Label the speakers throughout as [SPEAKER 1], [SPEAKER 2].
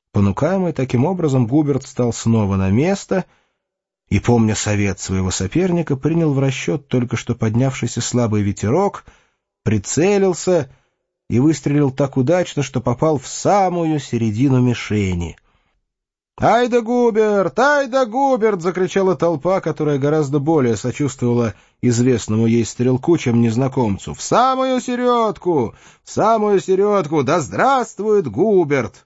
[SPEAKER 1] Понукаемый таким образом, Губерт стал снова на место и, помня совет своего соперника, принял в расчет только что поднявшийся слабый ветерок, прицелился и выстрелил так удачно, что попал в самую середину мишени. «Ай да Губерт! Ай да Губерт!» — закричала толпа, которая гораздо более сочувствовала известному ей стрелку, чем незнакомцу. «В самую середку! В самую середку! Да здравствует Губерт!»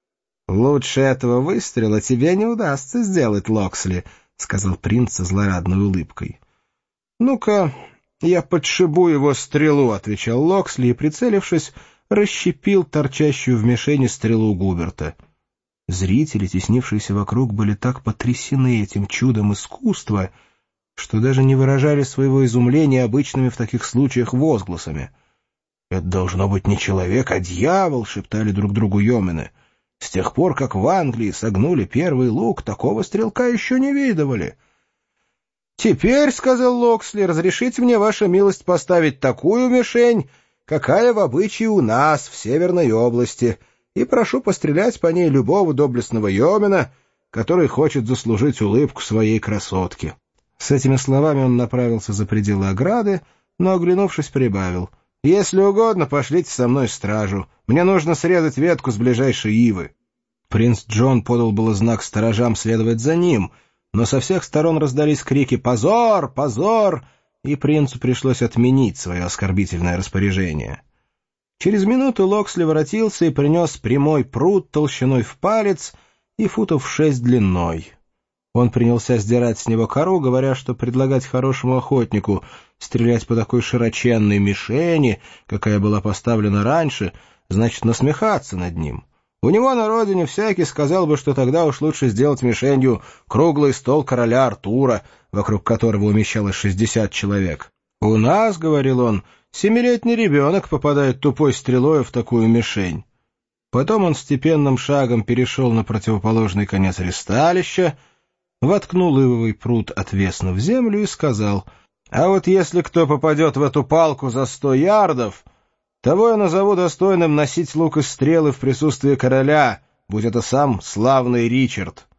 [SPEAKER 1] «Лучше этого выстрела тебе не удастся сделать, Локсли», — сказал принц со злорадной улыбкой. «Ну-ка, я подшибу его стрелу», — отвечал Локсли и, прицелившись, расщепил торчащую в мишени стрелу Губерта. Зрители, теснившиеся вокруг, были так потрясены этим чудом искусства, что даже не выражали своего изумления обычными в таких случаях возгласами. «Это должно быть не человек, а дьявол», — шептали друг другу йомены. «С тех пор, как в Англии согнули первый лук, такого стрелка еще не видывали». «Теперь, — сказал Локсли, — разрешите мне, ваша милость, поставить такую мишень, какая в обычае у нас в Северной области, и прошу пострелять по ней любого доблестного йомена, который хочет заслужить улыбку своей красотки». С этими словами он направился за пределы ограды, но, оглянувшись, прибавил: «Если угодно, пошлите со мной стражу. Мне нужно срезать ветку с ближайшей ивы». Принц Джон подал было знак сторожам следовать за ним, но со всех сторон раздались крики «Позор! Позор!», и принцу пришлось отменить свое оскорбительное распоряжение. Через минуту Локсли воротился и принес прямой прут толщиной в палец и футов 6 длиной. Он принялся сдирать с него кору, говоря, что предлагать хорошему охотнику стрелять по такой широченной мишени, какая была поставлена раньше, значит насмехаться над ним. У него на родине всякий сказал бы, что тогда уж лучше сделать мишенью круглый стол короля Артура, вокруг которого умещалось 60 человек. «У нас, — говорил он, — 7-летний ребенок попадает тупой стрелой в такую мишень». Потом он степенным шагом перешел на противоположный конец ристалища, воткнул ивовый прут отвесно в землю и сказал: «А вот если кто попадет в эту палку за 100 ярдов, того я назову достойным носить лук и стрелы в присутствии короля, будь это сам славный Ричард».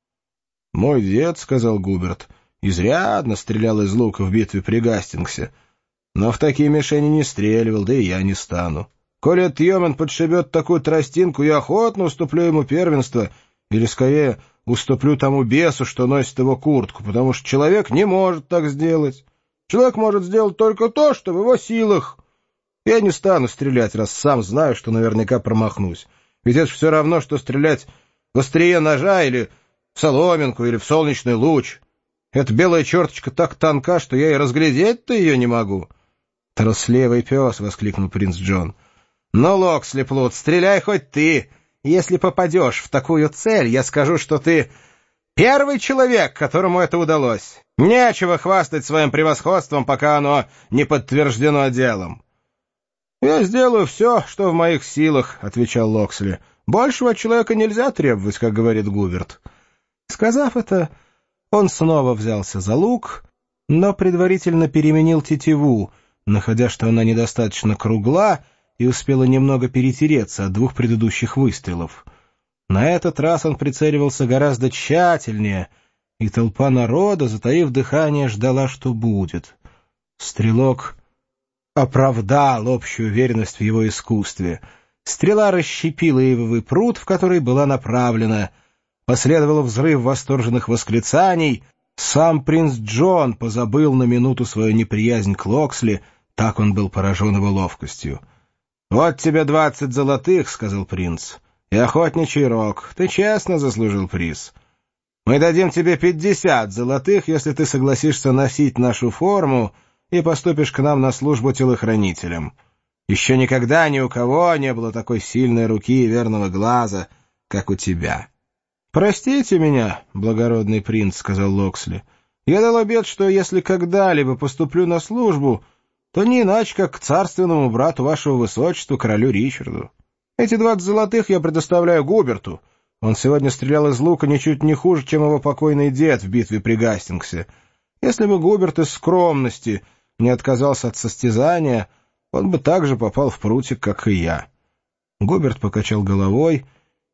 [SPEAKER 1] «Мой дед, — сказал Губерт, — изрядно стрелял из лука в битве при Гастингсе, но в такие мишени не стреливал, да и я не стану. Коли этот йомен подшибет такую тростинку, я охотно уступлю ему первенство, или, скорее, уступлю тому бесу, что носит его куртку, потому что человек не может так сделать. Человек может сделать только то, что в его силах. Я не стану стрелять, раз сам знаю, что наверняка промахнусь. Ведь это все равно, что стрелять в острие ножа или в соломинку, или в солнечный луч. Эта белая черточка так тонка, что я и разглядеть-то ее не могу». «Трусливый пес!» — воскликнул принц Джон. «Ну, Локсли Плут, стреляй хоть ты. Если попадешь в такую цель, я скажу, что ты первый человек, которому это удалось. Нечего хвастать своим превосходством, пока оно не подтверждено делом». «Я сделаю все, что в моих силах», — отвечал Локсли. «Большего от человека нельзя требовать, как говорит Губерт». Сказав это, он снова взялся за лук, но предварительно переменил тетиву, находя, что она недостаточно кругла и успела немного перетереться от 2 предыдущих выстрелов. На этот раз он прицеливался гораздо тщательнее, и толпа народа, затаив дыхание, ждала, что будет. Стрелок оправдал общую уверенность в его искусстве. Стрела расщепила ивовый прут, в который была направлена. Последовал взрыв восторженных восклицаний. Сам принц Джон позабыл на минуту свою неприязнь к Локсли, так он был поражен его ловкостью. «Вот тебе 20 золотых, — сказал принц, — и охотничий рог. Ты честно заслужил приз. Мы дадим тебе 50 золотых, если ты согласишься носить нашу форму и поступишь к нам на службу телохранителем. Еще никогда ни у кого не было такой сильной руки и верного глаза, как у тебя». «Простите меня, благородный принц, — сказал Локсли, — я дал обет, что если когда-либо поступлю на службу, то не иначе, как к царственному брату вашего высочества, королю Ричарду. Эти 20 золотых я предоставляю Губерту. Он сегодня стрелял из лука ничуть не хуже, чем его покойный дед в битве при Гастингсе. Если бы Губерт из скромности не отказался от состязания, он бы так же попал в прутик, как и я». Губерт покачал головой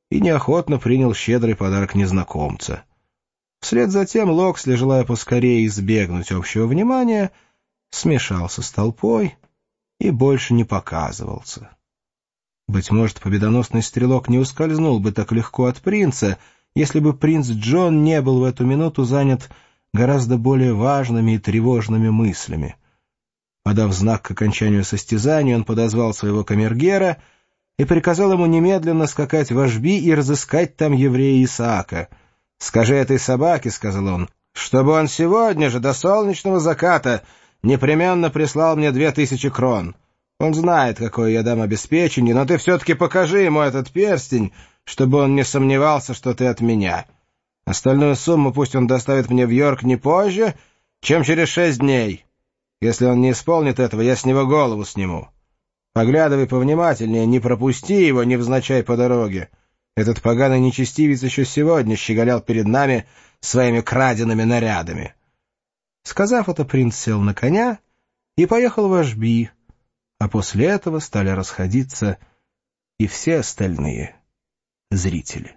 [SPEAKER 1] и неохотно принял щедрый подарок незнакомца. Вслед за тем Локсли, желая поскорее избегнуть общего внимания, смешался с толпой и больше не показывался. Быть может, победоносный стрелок не ускользнул бы так легко от принца, если бы принц Джон не был в эту минуту занят гораздо более важными и тревожными мыслями. Подав знак к окончанию состязания, он подозвал своего камергера и приказал ему немедленно скакать в Ашби и разыскать там еврея Исаака. «Скажи этой собаке, — сказал он, — чтобы он сегодня же до солнечного заката непременно прислал мне 2000 крон. Он знает, какое я дам обеспечение, но ты все-таки покажи ему этот перстень, чтобы он не сомневался, что ты от меня. Остальную сумму пусть он доставит мне в Йорк не позже, чем через 6 дней. Если он не исполнит этого, я с него голову сниму. Поглядывай повнимательнее, не пропусти его невзначай по дороге. Этот поганый нечестивец еще сегодня щеголял перед нами своими крадеными нарядами». Сказав это, принц сел на коня и поехал в Ашби, а после этого стали расходиться и все остальные зрители.